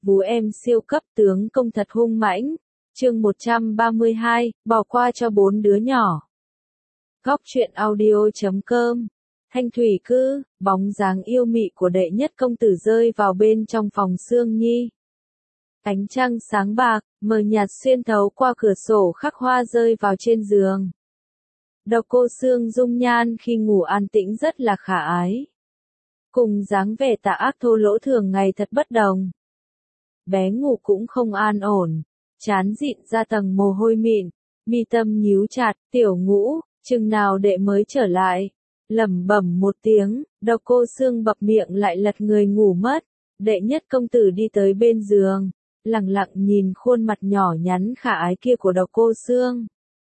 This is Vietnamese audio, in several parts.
Vú em siêu cấp tướng công thật hung mãnh. Chương 132, bỏ qua cho 4 đứa nhỏ. Góc truyện audio.com. Thanh thủy cư, bóng dáng yêu mị của đệ nhất công tử rơi vào bên trong phòng Sương Nhi. Ánh trăng sáng bạc, mờ nhạt xuyên thấu qua cửa sổ khắc hoa rơi vào trên giường. Độc Cô Sương dung nhan khi ngủ an tĩnh rất là khả ái. Cùng dáng vẻ tà ác thô lỗ thường ngày thật bất đồng. Bé ngủ cũng không an ổn, trán dịn ra tầng mồ hôi mịn, mi tâm nhíu chặt, tiểu Ngũ, chừng nào đệ mới trở lại. Lẩm bẩm một tiếng, Độc Cô Sương bập miệng lại lật người ngủ mất. Đệ nhất công tử đi tới bên giường, lặng lặng nhìn khuôn mặt nhỏ nhắn khả ái kia của Độc Cô Sương.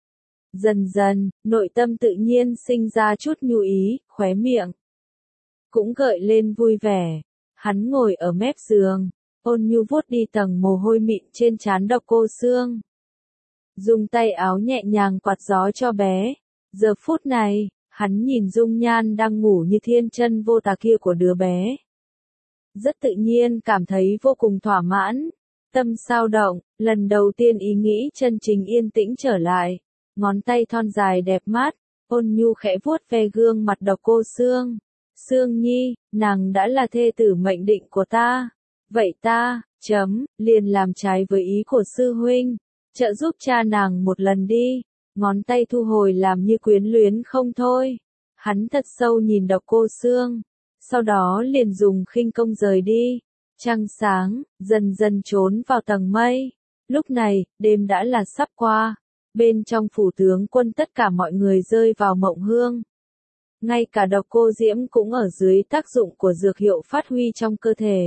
Dần dần, nội tâm tự nhiên sinh ra chút nhu ý, khóe miệng cũng gợi lên vui vẻ. Hắn ngồi ở mép giường, ôn nhu vuốt đi tầng mồ hôi mịn trên trán Độc Cô Sương. Dùng tay áo nhẹ nhàng quạt gió cho bé. Giờ phút này, hắn nhìn dung nhan đang ngủ như thiên chân vô tà kia của đứa bé. Rất tự nhiên cảm thấy vô cùng thỏa mãn. Tâm sao động, lần đầu tiên ý nghĩ chân chính yên tĩnh trở lại. Ngón tay thon dài đẹp mắt, ôn nhu khẽ vuốt ve gương mặt Độc Cô Sương. Sương Nhi, nàng đã là thê tử mệnh định của ta. Vậy ta, liền làm trái với ý của sư huynh. Trợ giúp cha nàng một lần đi. Ngón tay thu hồi làm như quyến luyến không thôi. Hắn thật sâu nhìn Độc Cô Sương. Sau đó liền dùng khinh công rời đi. Trăng sáng, dần dần trốn vào tầng mây. Lúc này, đêm đã là sắp qua. Bên trong phủ tướng quân tất cả mọi người rơi vào mộng hương. Ngay cả Độc Cô Diễm cũng ở dưới tác dụng của dược hiệu phát huy trong cơ thể.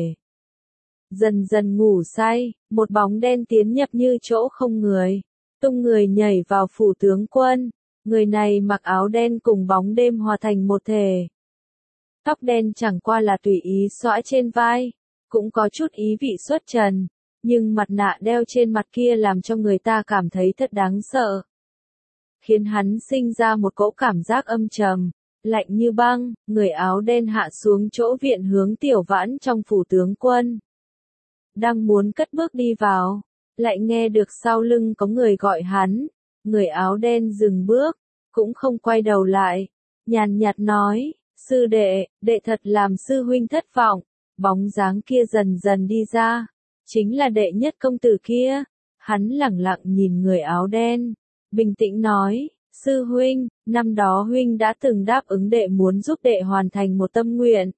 Dần dần ngủ say, một bóng đen tiến nhập như chỗ không người. Tung người nhảy vào phủ tướng quân. Người này mặc áo đen cùng bóng đêm hòa thành một thể. Tóc đen chẳng qua là tùy ý xõa trên vai. Cũng có chút ý vị xuất trần. Nhưng mặt nạ đeo trên mặt kia làm cho người ta cảm thấy thật đáng sợ. Khiến hắn sinh ra một cỗ cảm giác âm trầm, lạnh như băng. Người áo đen hạ xuống chỗ viện hướng Tiểu Vãn trong phủ tướng quân. Đang muốn cất bước đi vào, lại nghe được sau lưng có người gọi hắn. Người áo đen dừng bước, cũng không quay đầu lại. Nhàn nhạt nói, sư đệ, đệ thật làm sư huynh thất vọng. Bóng dáng kia dần dần đi ra. Chính là đệ nhất công tử kia. Hắn lẳng lặng nhìn người áo đen. Bình tĩnh nói, sư huynh, năm đó huynh đã từng đáp ứng đệ muốn giúp đệ hoàn thành một tâm nguyện.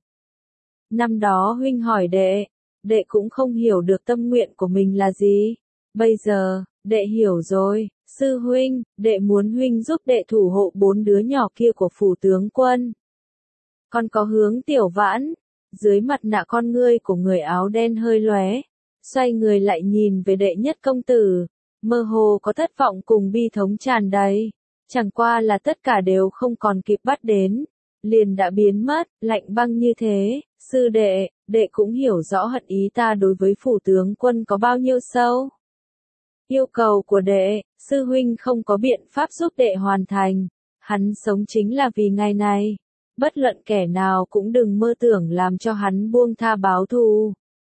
Năm đó huynh hỏi đệ cũng không hiểu được tâm nguyện của mình là gì. Bây giờ, đệ hiểu rồi, sư huynh, đệ muốn huynh giúp đệ thủ hộ 4 đứa nhỏ kia của phủ tướng quân. Còn có hướng Tiểu Vãn. Dưới mặt nạ con ngươi của người áo đen hơi lóe, xoay người lại nhìn về đệ nhất công tử, mơ hồ có thất vọng cùng bi thống tràn đầy. Chẳng qua là tất cả đều không còn kịp bắt đến, liền đã biến mất, lạnh băng như thế. Sư đệ, đệ cũng hiểu rõ hận ý ta đối với phủ tướng quân có bao nhiêu sâu. Yêu cầu của đệ, sư huynh không có biện pháp giúp đệ hoàn thành. Hắn sống chính là vì ngày này. Bất luận kẻ nào cũng đừng mơ tưởng làm cho hắn buông tha báo thù.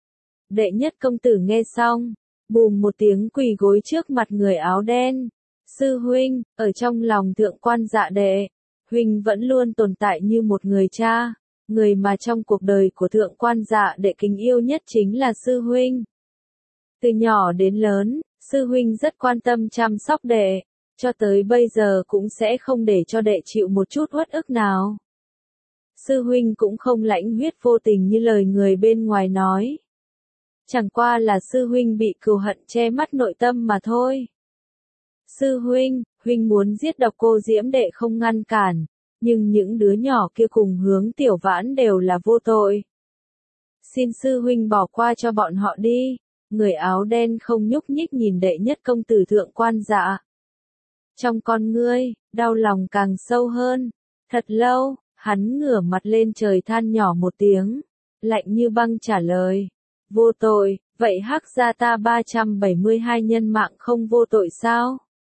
Đệ nhất công tử nghe xong, bùm một tiếng quỳ gối trước mặt người áo đen. Sư huynh, ở trong lòng thượng quan Dạ đệ, huynh vẫn luôn tồn tại như một người cha. Người mà trong cuộc đời của thượng quan Dạ đệ kính yêu nhất chính là sư huynh. Từ nhỏ đến lớn, sư huynh rất quan tâm chăm sóc đệ, cho tới bây giờ cũng sẽ không để cho đệ chịu một chút uất ức nào. Sư huynh cũng không lãnh huyết vô tình như lời người bên ngoài nói. Chẳng qua là sư huynh bị cừu hận che mắt nội tâm mà thôi. Sư huynh, huynh muốn giết Độc Cô Diễm đệ không ngăn cản, nhưng những đứa nhỏ kia cùng hướng Tiểu Vãn đều là vô tội. Xin sư huynh bỏ qua cho bọn họ đi. Người áo đen không nhúc nhích nhìn đệ nhất công tử thượng quan Dạ. Trong con ngươi, đau lòng càng sâu hơn. Thật lâu, hắn ngửa mặt lên trời than nhỏ một tiếng, lạnh như băng trả lời. Vô tội, vậy hắc gia ta 372 nhân mạng không vô tội sao?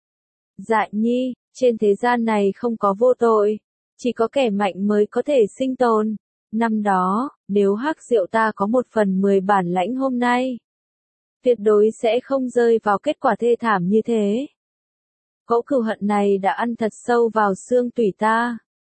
Dạ nhi, trên thế gian này không có vô tội, chỉ có kẻ mạnh mới có thể sinh tồn. Năm đó, nếu hắc diệu ta có 1/10 bản lãnh hôm nay, tuyệt đối sẽ không rơi vào kết quả thê thảm như thế. Cỗ cừu hận này đã ăn thật sâu vào xương tủy ta,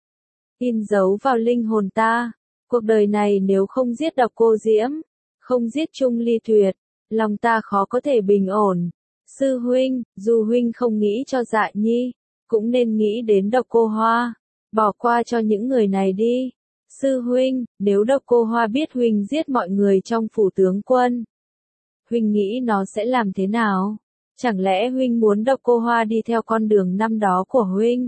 in dấu vào linh hồn ta. Cuộc đời này nếu không giết Độc Cô Diễm, không giết Trung Ly Tuyệt, lòng ta khó có thể bình ổn. Sư huynh, dù huynh không nghĩ cho Dạ Nhi, cũng nên nghĩ đến Độc Cô Hoa, bỏ qua cho những người này đi. Sư huynh, nếu Độc Cô Hoa biết huynh giết mọi người trong phủ tướng quân, huynh nghĩ nó sẽ làm thế nào? Chẳng lẽ huynh muốn Độc Cô Hoa đi theo con đường năm đó của huynh?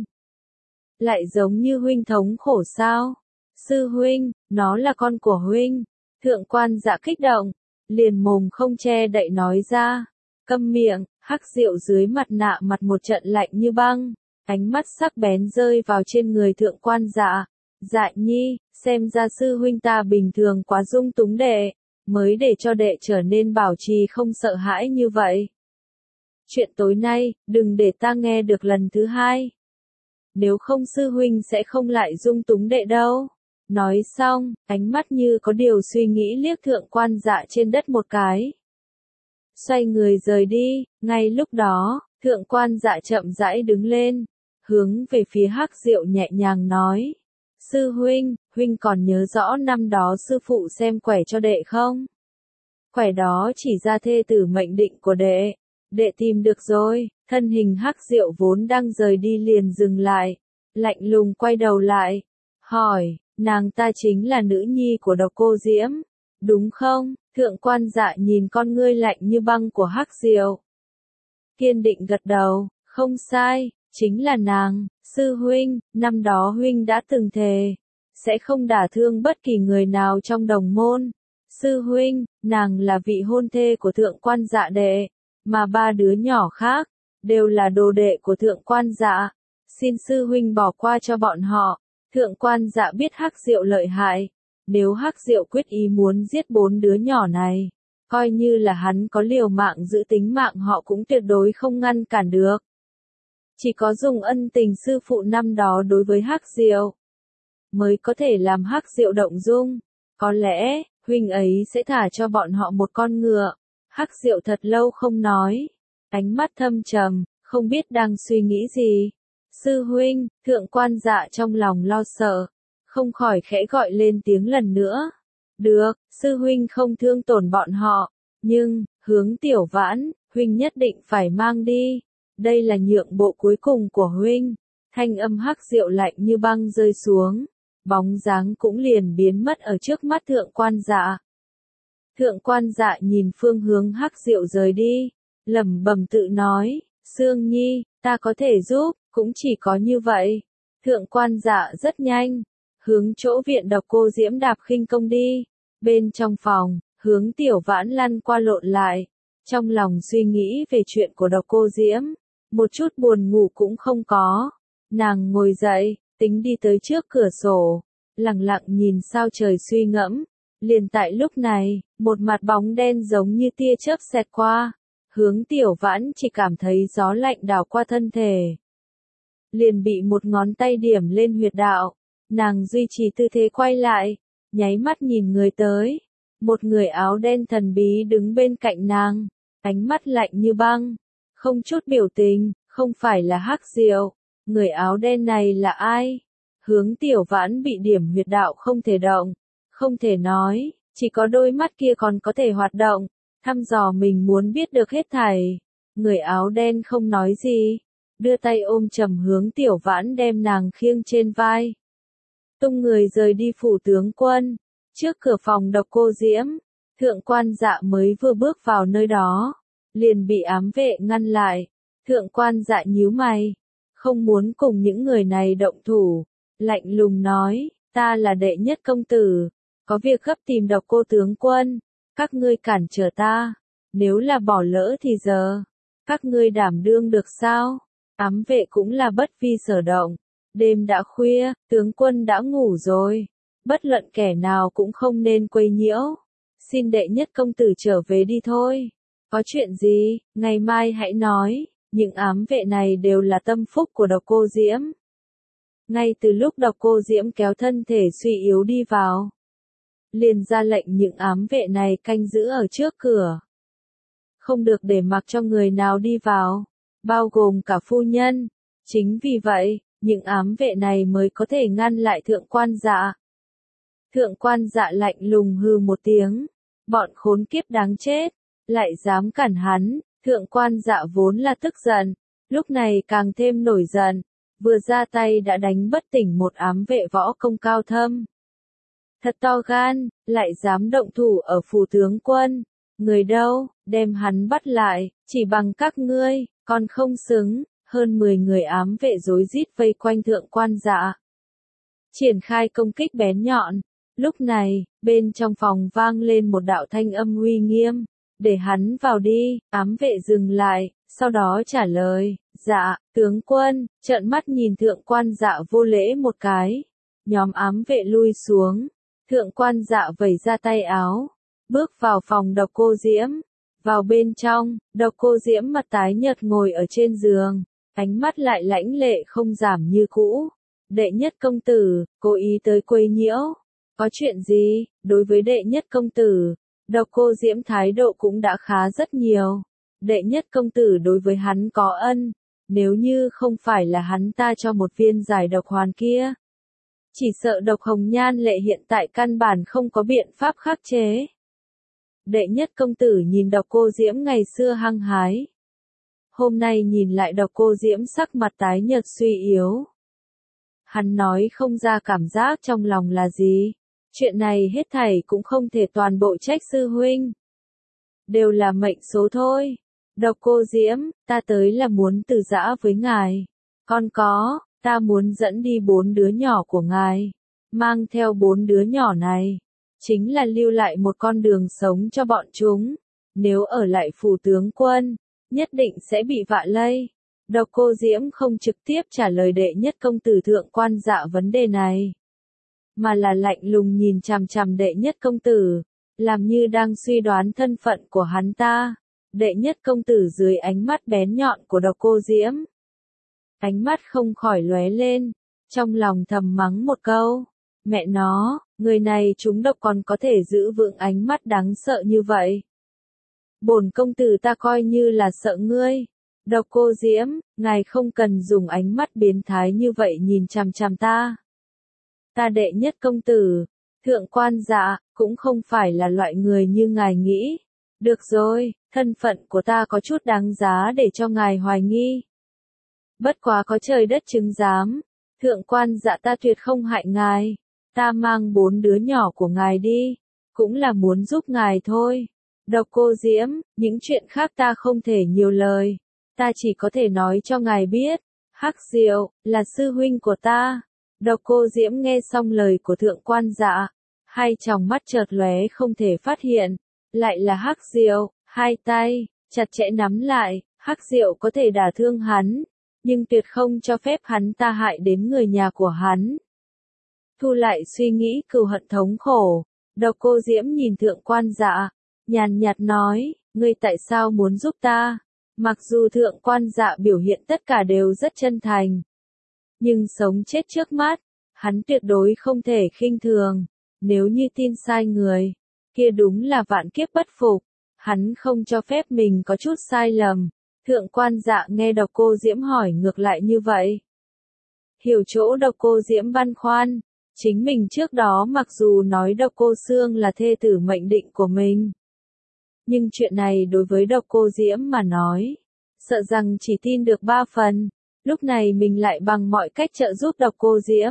Lại giống như huynh thống khổ sao? Sư huynh, nó là con của huynh. Thượng Quan Dạ kích động, liền mồm không che đậy nói ra. Câm miệng. Hắc Diệu dưới mặt nạ mặt một trận lạnh như băng, ánh mắt sắc bén rơi vào trên người Thượng Quan Dạ. Dạ Nhi, xem ra sư huynh ta bình thường quá dung túng đệ, mới để cho đệ trở nên bảo trì không sợ hãi như vậy. Chuyện tối nay, đừng để ta nghe được lần thứ hai. Nếu không sư huynh sẽ không lại dung túng đệ đâu. Nói xong, ánh mắt như có điều suy nghĩ liếc Thượng Quan Dạ trên đất một cái. Xoay người rời đi, ngay lúc đó, Thượng Quan Dạ chậm rãi đứng lên, hướng về phía Hắc Diệu nhẹ nhàng nói. Sư huynh, huynh còn nhớ rõ năm đó sư phụ xem quẻ cho đệ không? Quẻ đó chỉ ra thê tử mệnh định của đệ. Đệ tìm được rồi. Thân hình Hắc Diệu vốn đang rời đi liền dừng lại, lạnh lùng quay đầu lại, hỏi, nàng ta chính là nữ nhi của Độc Cô Diễm, đúng không? Thượng Quan Dạ nhìn con ngươi lạnh như băng của Hắc Diệu, kiên định gật đầu, không sai, chính là nàng. Sư huynh, năm đó huynh đã từng thề, sẽ không đả thương bất kỳ người nào trong đồng môn. Sư huynh, nàng là vị hôn thê của Thượng Quan Dạ đệ, mà ba đứa nhỏ khác đều là đồ đệ của Thượng Quan Dạ. Xin sư huynh bỏ qua cho bọn họ. Thượng Quan Dạ biết Hắc Diệu lợi hại, nếu Hắc Diệu quyết ý muốn giết 4 đứa nhỏ này, coi như là hắn có liều mạng giữ tính mạng họ cũng tuyệt đối không ngăn cản được. Chỉ có dùng ân tình sư phụ năm đó đối với Hắc Diệu, mới có thể làm Hắc Diệu động dung. Có lẽ, huynh ấy sẽ thả cho bọn họ một con ngựa. Hắc Diệu thật lâu không nói, ánh mắt thâm trầm, không biết đang suy nghĩ gì. Sư huynh, Thượng Quan Dạ trong lòng lo sợ, không khỏi khẽ gọi lên tiếng lần nữa. Được, sư huynh không thương tổn bọn họ, nhưng, Hướng Tiểu Vãn, huynh nhất định phải mang đi. Đây là nhượng bộ cuối cùng của huynh. Thanh âm Hắc Diệu lạnh như băng rơi xuống, bóng dáng cũng liền biến mất ở trước mắt Thượng Quan Dạ. Thượng Quan Dạ nhìn phương hướng Hắc Diệu rời đi, lẩm bẩm tự nói, Sương Nhi, ta có thể giúp, cũng chỉ có như vậy. Thượng Quan Dạ rất nhanh, hướng chỗ viện Độc Cô Diễm đạp khinh công đi. Bên trong phòng, Hướng Tiểu Vãn lăn qua lộn lại, trong lòng suy nghĩ về chuyện của Độc Cô Diễm, một chút buồn ngủ cũng không có. Nàng ngồi dậy, tính đi tới trước cửa sổ, lặng lặng nhìn sao trời suy ngẫm. Liền tại lúc này, một mặt bóng đen giống như tia chớp xẹt qua. Hướng Tiểu Vãn chỉ cảm thấy gió lạnh đảo qua thân thể, liền bị một ngón tay điểm lên huyệt đạo. Nàng duy trì tư thế quay lại, nháy mắt nhìn người tới. Một người áo đen thần bí đứng bên cạnh nàng, ánh mắt lạnh như băng, không chút biểu tình, không phải là Hắc Diệu. Người áo đen này là ai? Hướng Tiểu Vãn bị điểm huyệt đạo không thể động, không thể nói, chỉ có đôi mắt kia còn có thể hoạt động, thăm dò mình muốn biết được hết thảy. Người áo đen không nói gì, đưa tay ôm chầm Hướng Tiểu Vãn đem nàng khiêng trên vai. Tung người rời đi phủ tướng quân, trước cửa phòng Độc Cô Diễm, Thượng Quan Dạ mới vừa bước vào nơi đó, liền bị ám vệ ngăn lại. Thượng Quan Dạ nhíu mày, không muốn cùng những người này động thủ, lạnh lùng nói, ta là đệ nhất công tử, có việc gấp tìm Độc Cô tướng quân, các ngươi cản trở ta, nếu là bỏ lỡ thì giờ, các ngươi đảm đương được sao? Ám vệ cũng là bất vi sở động, đêm đã khuya, tướng quân đã ngủ rồi, bất luận kẻ nào cũng không nên quấy nhiễu, xin đệ nhất công tử trở về đi thôi. Có chuyện gì, ngày mai hãy nói. Những ám vệ này đều là tâm phúc của Độc Cô Diễm. Ngay từ lúc Độc Cô Diễm kéo thân thể suy yếu đi vào, liền ra lệnh những ám vệ này canh giữ ở trước cửa. không được để mặc cho người nào đi vào, bao gồm cả phu nhân. Chính vì vậy, những ám vệ này mới có thể ngăn lại thượng quan dạ. Thượng quan dạ lạnh lùng hừ một tiếng, bọn khốn kiếp đáng chết, lại dám cản hắn. Thượng quan dạ vốn là tức giận, lúc này càng thêm nổi giận, vừa ra tay đã đánh bất tỉnh một ám vệ võ công cao thâm. Thật to gan, lại dám động thủ ở phủ tướng quân. Người đâu, đem hắn bắt lại, chỉ bằng các ngươi, còn không xứng. Hơn 10 người ám vệ rối rít vây quanh thượng quan dạ, triển khai công kích bén nhọn. Lúc này, bên trong phòng vang lên một đạo thanh âm uy nghiêm, để hắn vào đi. Ám vệ dừng lại, sau đó trả lời, dạ, tướng quân. Trợn mắt nhìn thượng quan dạ vô lễ một cái, nhóm ám vệ lui xuống. Thượng quan dạ vẩy ra tay áo, bước vào phòng Độc Cô Diễm. Vào bên trong, Độc Cô Diễm mặt tái nhợt ngồi ở trên giường, ánh mắt lại lãnh lệ không giảm như cũ. Đệ nhất công tử, cố ý tới quấy nhiễu. Có chuyện gì? Đối với đệ nhất công tử, Độc Cô Diễm thái độ cũng đã khá rất nhiều. Đệ nhất công tử đối với hắn có ân, nếu như không phải là hắn ta cho một viên giải độc hoàn kia, chỉ sợ độc hồng nhan lệ hiện tại căn bản không có biện pháp khắc chế. Đệ nhất công tử nhìn Độc Cô Diễm ngày xưa hăng hái. Hôm nay nhìn lại Độc Cô Diễm sắc mặt tái nhợt suy yếu. Hắn nói không ra cảm giác trong lòng là gì. Chuyện này hết thảy cũng không thể toàn bộ trách sư huynh. Đều là mệnh số thôi. Độc Cô Diễm, ta tới là muốn từ giã với ngài. Còn có, ta muốn dẫn đi 4 đứa nhỏ của ngài. Mang theo 4 đứa nhỏ này, chính là lưu lại một con đường sống cho bọn chúng. Nếu ở lại phủ tướng quân, nhất định sẽ bị vạ lây. Độc Cô Diễm không trực tiếp trả lời đệ nhất công tử thượng quan dạ vấn đề này, mà là lạnh lùng nhìn chằm chằm đệ nhất công tử, làm như đang suy đoán thân phận của hắn ta. Đệ nhất công tử dưới ánh mắt bén nhọn của Độc Cô Diễm, ánh mắt không khỏi lóe lên, trong lòng thầm mắng một câu, mẹ nó, người này trúng độc còn có thể giữ vững ánh mắt đáng sợ như vậy. Bổn công tử ta coi như là sợ ngươi. Độc Cô Diễm, ngài không cần dùng ánh mắt biến thái như vậy nhìn chằm chằm ta. Ta đệ nhất công tử, thượng quan dạ, cũng không phải là loại người như ngài nghĩ. Được rồi, thân phận của ta có chút đáng giá để cho ngài hoài nghi. Bất quá có trời đất chứng giám, thượng quan dạ ta tuyệt không hại ngài. Ta mang 4 đứa nhỏ của ngài đi, cũng là muốn giúp ngài thôi. Độc Cô Diễm, những chuyện khác ta không thể nhiều lời. Ta chỉ có thể nói cho ngài biết, Hắc Diệu, là sư huynh của ta. Độc Cô Diễm nghe xong lời của thượng quan dạ, hai tròng mắt chợt lóe không thể phát hiện, lại là Hắc Diệu, hai tay, chặt chẽ nắm lại, Hắc Diệu có thể đả thương hắn, nhưng tuyệt không cho phép hắn ta hại đến người nhà của hắn. Thu lại suy nghĩ cừu hận thống khổ, Độc Cô Diễm nhìn thượng quan dạ, nhàn nhạt nói, ngươi tại sao muốn giúp ta? Mặc dù thượng quan dạ biểu hiện tất cả đều rất chân thành, nhưng sống chết trước mắt, hắn tuyệt đối không thể khinh thường. Nếu như tin sai người, kia đúng là vạn kiếp bất phục. Hắn không cho phép mình có chút sai lầm. Thượng quan dạ nghe Độc Cô Diễm hỏi ngược lại như vậy, hiểu chỗ Độc Cô Diễm băn khoăn. Chính mình trước đó mặc dù nói Độc Cô Xương là thê tử mệnh định của mình, nhưng chuyện này đối với Độc Cô Diễm mà nói, sợ rằng chỉ tin được 3 phần. Lúc này mình lại bằng mọi cách trợ giúp Độc Cô Diễm.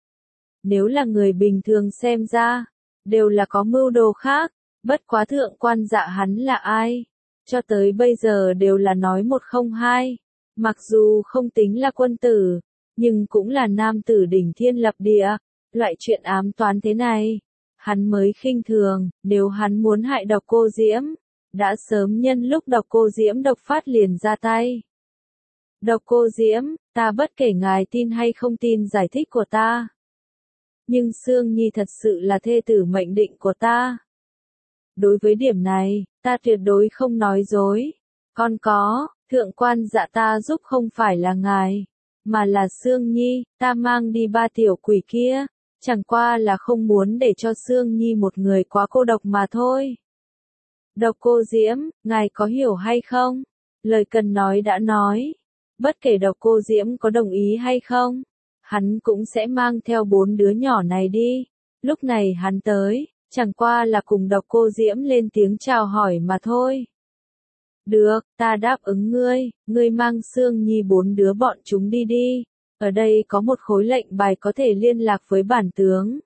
Nếu là người bình thường xem ra, đều là có mưu đồ khác. Bất quá thượng quan dạ hắn là ai? Cho tới bây giờ đều là nói một không hai. Mặc dù không tính là quân tử, nhưng cũng là nam tử đỉnh thiên lập địa. Loại chuyện ám toán thế này, hắn mới khinh thường. Nếu hắn muốn hại Độc Cô Diễm, đã sớm nhân lúc Độc Cô Diễm độc phát liền ra tay. Độc Cô Diễm, ta bất kể ngài tin hay không tin giải thích của ta, nhưng Sương Nhi thật sự là thê tử mệnh định của ta. Đối với điểm này, ta tuyệt đối không nói dối. Còn có, thượng quan dạ ta giúp không phải là ngài, mà là Sương Nhi. Ta mang đi 3 tiểu quỷ kia, chẳng qua là không muốn để cho Sương Nhi một người quá cô độc mà thôi. Độc Cô Diễm, ngài có hiểu hay không? Lời cần nói đã nói. Bất kể Độc Cô Diễm có đồng ý hay không, hắn cũng sẽ mang theo 4 đứa nhỏ này đi. Lúc này hắn tới, chẳng qua là cùng Độc Cô Diễm lên tiếng chào hỏi mà thôi. Được, ta đáp ứng ngươi mang Sương Nhi 4 đứa bọn chúng đi đi. Ở đây có một khối lệnh bài có thể liên lạc với bản tướng.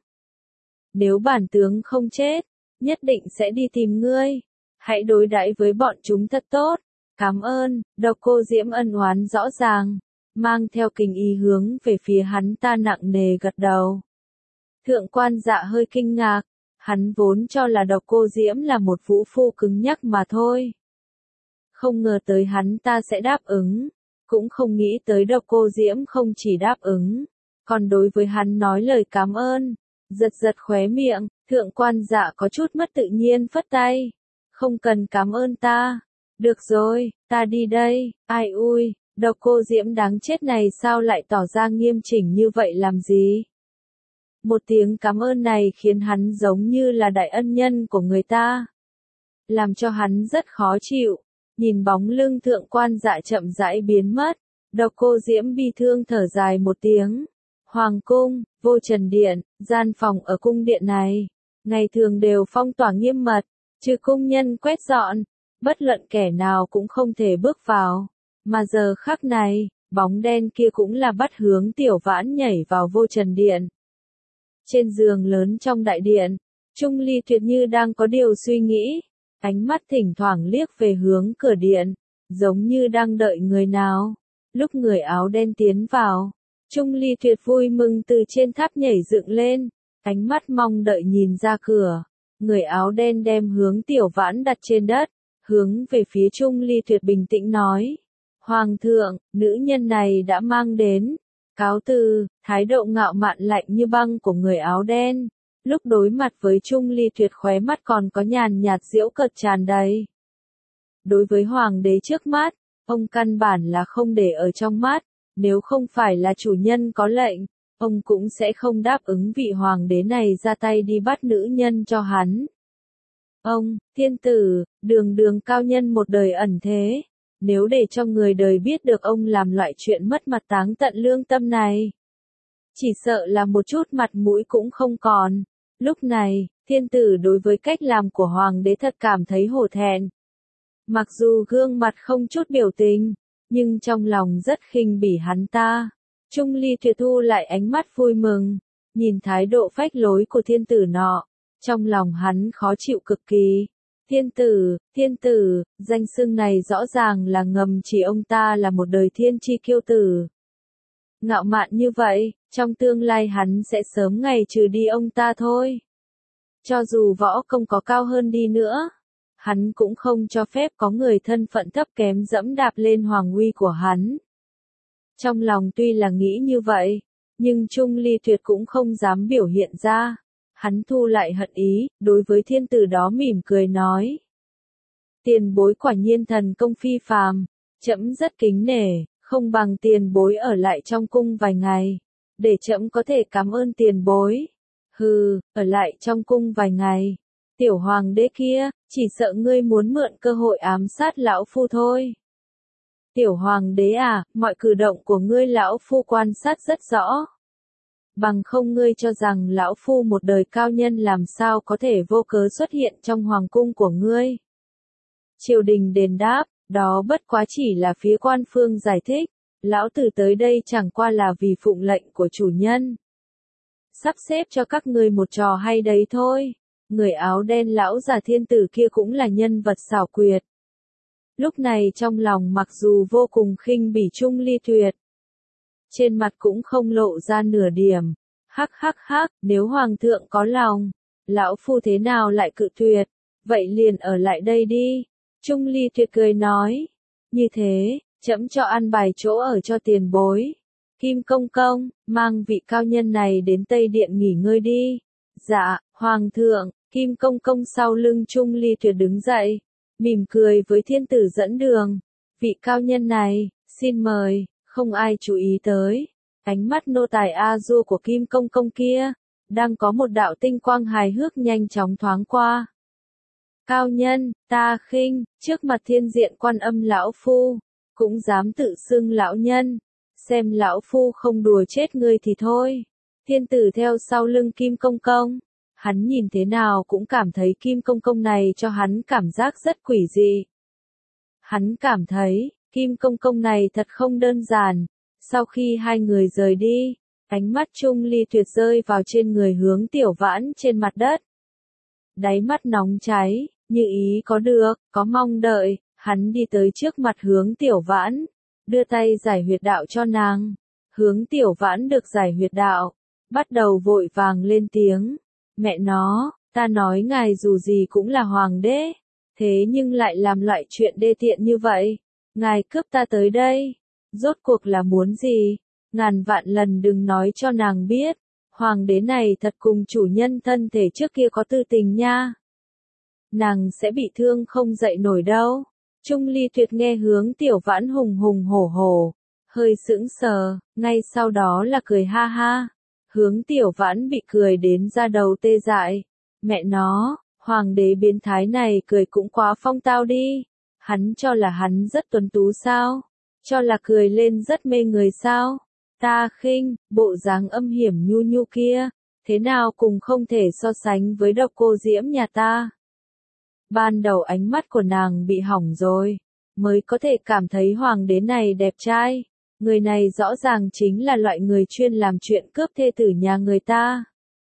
Nếu bản tướng không chết, nhất định sẽ đi tìm ngươi. Hãy đối đãi với bọn chúng thật tốt. Cảm ơn. Độc Cô Diễm ân oán rõ ràng, mang theo kinh ý hướng về phía hắn ta nặng nề gật đầu. Thượng quan Dạ hơi kinh ngạc, hắn vốn cho là Độc Cô Diễm là một vũ phu cứng nhắc mà thôi. Không ngờ tới hắn ta sẽ đáp ứng, cũng không nghĩ tới Độc Cô Diễm không chỉ đáp ứng, còn đối với hắn nói lời cảm ơn. Giật giật khóe miệng, thượng quan Dạ có chút mất tự nhiên phất tay. Không cần cảm ơn ta. Được rồi, ta đi đây. Ai ui, Độc Cô Diễm đáng chết này sao lại tỏ ra nghiêm chỉnh như vậy làm gì? Một tiếng cảm ơn này khiến hắn giống như là đại ân nhân của người ta. Làm cho hắn rất khó chịu. Nhìn bóng lưng thượng quan Dạ chậm rãi biến mất, Độc Cô Diễm bi thương thở dài một tiếng. Hoàng cung, Vô Trần Điện, gian phòng ở cung điện này, ngày thường đều phong tỏa nghiêm mật, trừ cung nhân quét dọn, bất luận kẻ nào cũng không thể bước vào. Mà giờ khắc này, bóng đen kia cũng là bắt hướng Tiểu Vãn nhảy vào Vô Trần Điện. Trên giường lớn trong đại điện, Trung Ly Tuyệt như đang có điều suy nghĩ, ánh mắt thỉnh thoảng liếc về hướng cửa điện, giống như đang đợi người nào. Lúc người áo đen tiến vào, Trung Ly Tuyệt vui mừng từ trên tháp nhảy dựng lên, ánh mắt mong đợi nhìn ra cửa. Người áo đen đem hướng Tiểu Vãn đặt trên đất, hướng về phía Trung Ly Tuyệt bình tĩnh nói. Hoàng thượng, nữ nhân này đã mang đến. Cáo từ, thái độ ngạo mạn lạnh như băng của người áo đen. Lúc đối mặt với Trung Ly Tuyệt khóe mắt còn có nhàn nhạt giễu cợt tràn đầy. Đối với hoàng đế trước mắt, ông căn bản là không để ở trong mắt. Nếu không phải là chủ nhân có lệnh, ông cũng sẽ không đáp ứng vị hoàng đế này ra tay đi bắt nữ nhân cho hắn. Ông, thiên tử, đường đường cao nhân một đời ẩn thế. Nếu để cho người đời biết được ông làm loại chuyện mất mặt táng tận lương tâm này, chỉ sợ là một chút mặt mũi cũng không còn. Lúc này, thiên tử đối với cách làm của hoàng đế thật cảm thấy hổ thẹn. Mặc dù gương mặt không chút biểu tình, nhưng trong lòng rất khinh bỉ hắn ta. Trung Ly Tuyệt thu lại ánh mắt vui mừng, nhìn thái độ phách lối của thiên tử nọ, trong lòng hắn khó chịu cực kỳ. Thiên tử, danh xưng này rõ ràng là ngầm chỉ ông ta là một đời thiên chi kiêu tử. Ngạo mạn như vậy, trong tương lai hắn sẽ sớm ngày trừ đi ông ta thôi. Cho dù võ công có cao hơn đi nữa, hắn cũng không cho phép có người thân phận thấp kém dẫm đạp lên hoàng uy của hắn. Trong lòng tuy là nghĩ như vậy, nhưng Trung Ly Tuyệt cũng không dám biểu hiện ra. Hắn thu lại hận ý, đối với thiên tử đó mỉm cười nói. Tiền bối quả nhiên thần công phi phàm, trẫm rất kính nể, không bằng tiền bối ở lại trong cung vài ngày, để trẫm có thể cảm ơn tiền bối. Hừ, ở lại trong cung vài ngày. Tiểu hoàng đế kia, chỉ sợ ngươi muốn mượn cơ hội ám sát lão phu thôi. Tiểu hoàng đế à, mọi cử động của ngươi lão phu quan sát rất rõ. Bằng không ngươi cho rằng lão phu một đời cao nhân làm sao có thể vô cớ xuất hiện trong hoàng cung của ngươi. Triều đình đền đáp, đó bất quá chỉ là phía quan phương giải thích, lão tử tới đây chẳng qua là vì phụng lệnh của chủ nhân. Sắp xếp cho các ngươi một trò hay đấy thôi. Người áo đen lão già thiên tử kia cũng là nhân vật xảo quyệt. Lúc này trong lòng mặc dù vô cùng khinh bỉ Trung Ly Tuyệt, trên mặt cũng không lộ ra nửa điểm. Hắc, nếu hoàng thượng có lòng, lão phu thế nào lại cự tuyệt, vậy liền ở lại đây đi. Trung Ly Tuyệt cười nói, như thế, trẫm cho ăn bài chỗ ở cho tiền bối. Kim Công Công, mang vị cao nhân này đến Tây Điện nghỉ ngơi đi. Dạ, hoàng thượng. Kim Công Công sau lưng Trung Ly Tuyệt đứng dậy, mỉm cười với thiên tử dẫn đường. Vị cao nhân này, xin mời, không ai chú ý tới. Ánh mắt nô tài A-du của Kim Công Công kia, đang có một đạo tinh quang hài hước nhanh chóng thoáng qua. Cao nhân, ta khinh, trước mặt thiên diện Quan Âm lão phu, cũng dám tự xưng lão nhân, xem lão phu không đùa chết ngươi thì thôi. Thiên tử theo sau lưng Kim Công Công, hắn nhìn thế nào cũng cảm thấy Kim Công Công này cho hắn cảm giác rất quỷ dị. Hắn cảm thấy, Kim Công Công này thật không đơn giản. Sau khi hai người rời đi, ánh mắt Trung Ly Tuyệt rơi vào trên người Hướng Tiểu Vãn trên mặt đất. Đáy mắt nóng cháy, như ý có được, có mong đợi, hắn đi tới trước mặt Hướng Tiểu Vãn, đưa tay giải huyệt đạo cho nàng. Hướng Tiểu Vãn được giải huyệt đạo, bắt đầu vội vàng lên tiếng. Mẹ nó, ta nói ngài dù gì cũng là hoàng đế, thế nhưng lại làm loại chuyện đê tiện như vậy. Ngài cướp ta tới đây, rốt cuộc là muốn gì? Ngàn vạn lần đừng nói cho nàng biết, hoàng đế này thật cùng chủ nhân thân thể trước kia có tư tình nha. Nàng sẽ bị thương không dậy nổi đâu. Trung Ly Tuyệt nghe Hướng Tiểu Vãn hùng hùng hổ hổ, hơi sững sờ, ngay sau đó là cười ha ha. Hướng Tiểu Vãn bị cười đến da đầu tê dại. Mẹ nó, hoàng đế biến thái này cười cũng quá phong tao đi. Hắn cho là hắn rất tuấn tú sao? Cho là cười lên rất mê người sao? Ta khinh, bộ dáng âm hiểm nhu nhu kia, thế nào cũng không thể so sánh với Độc Cô Diễm nhà ta. Ban đầu ánh mắt của nàng bị hỏng rồi, mới có thể cảm thấy hoàng đế này đẹp trai. Người này rõ ràng chính là loại người chuyên làm chuyện cướp thê tử nhà người ta.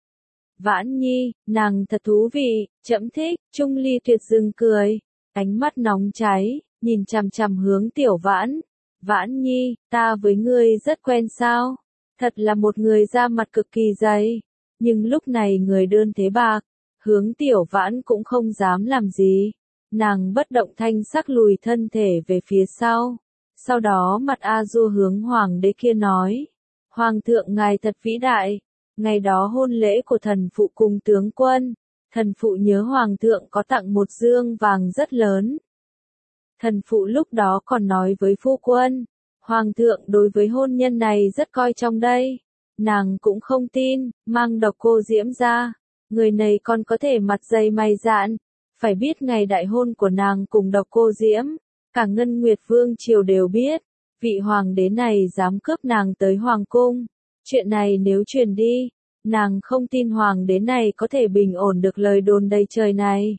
Vãn Nhi, nàng thật thú vị, trẫm thích. Trung Ly Tuyệt dừng cười, ánh mắt nóng cháy, nhìn chằm chằm Hướng Tiểu Vãn. Vãn Nhi, ta với ngươi rất quen sao? Thật là một người da mặt cực kỳ dày, nhưng lúc này người đơn thế bạc, Hướng Tiểu Vãn cũng không dám làm gì. Nàng bất động thanh sắc lùi thân thể về phía sau. Sau đó mặt A Du hướng hoàng đế kia nói, Hoàng thượng ngài thật vĩ đại, ngày đó hôn lễ của thần phụ cùng tướng quân, thần phụ nhớ hoàng thượng có tặng một dương vàng rất lớn. Thần phụ lúc đó còn nói với phu quân, hoàng thượng đối với hôn nhân này rất coi trọng đây. Nàng cũng không tin, mang Độc Cô Diễm ra, người này còn có thể mặt dày mày dạn, phải biết ngày đại hôn của nàng cùng Độc Cô Diễm. Cả Ngân Nguyệt Vương triều đều biết, vị hoàng đế này dám cướp nàng tới hoàng cung. Chuyện này nếu truyền đi, nàng không tin hoàng đế này có thể bình ổn được lời đồn đầy trời này.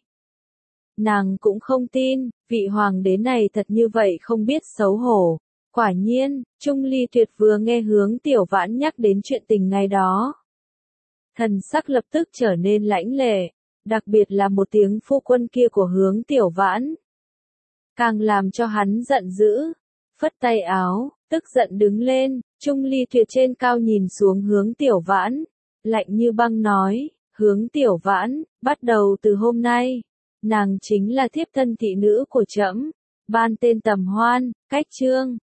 Nàng cũng không tin, vị hoàng đế này thật như vậy không biết xấu hổ. Quả nhiên, Trung Ly Tuyệt vừa nghe Hướng Tiểu Vãn nhắc đến chuyện tình ngày đó. Thần sắc lập tức trở nên lãnh lệ, đặc biệt là một tiếng phu quân kia của Hướng Tiểu Vãn. Càng làm cho hắn giận dữ, phất tay áo, tức giận đứng lên. Trung Ly Tuyệt trên cao nhìn xuống Hướng Tiểu Vãn, lạnh như băng nói, Hướng Tiểu Vãn, bắt đầu từ hôm nay, nàng chính là thiếp thân thị nữ của trẫm, ban tên Tầm Hoan, cách chương.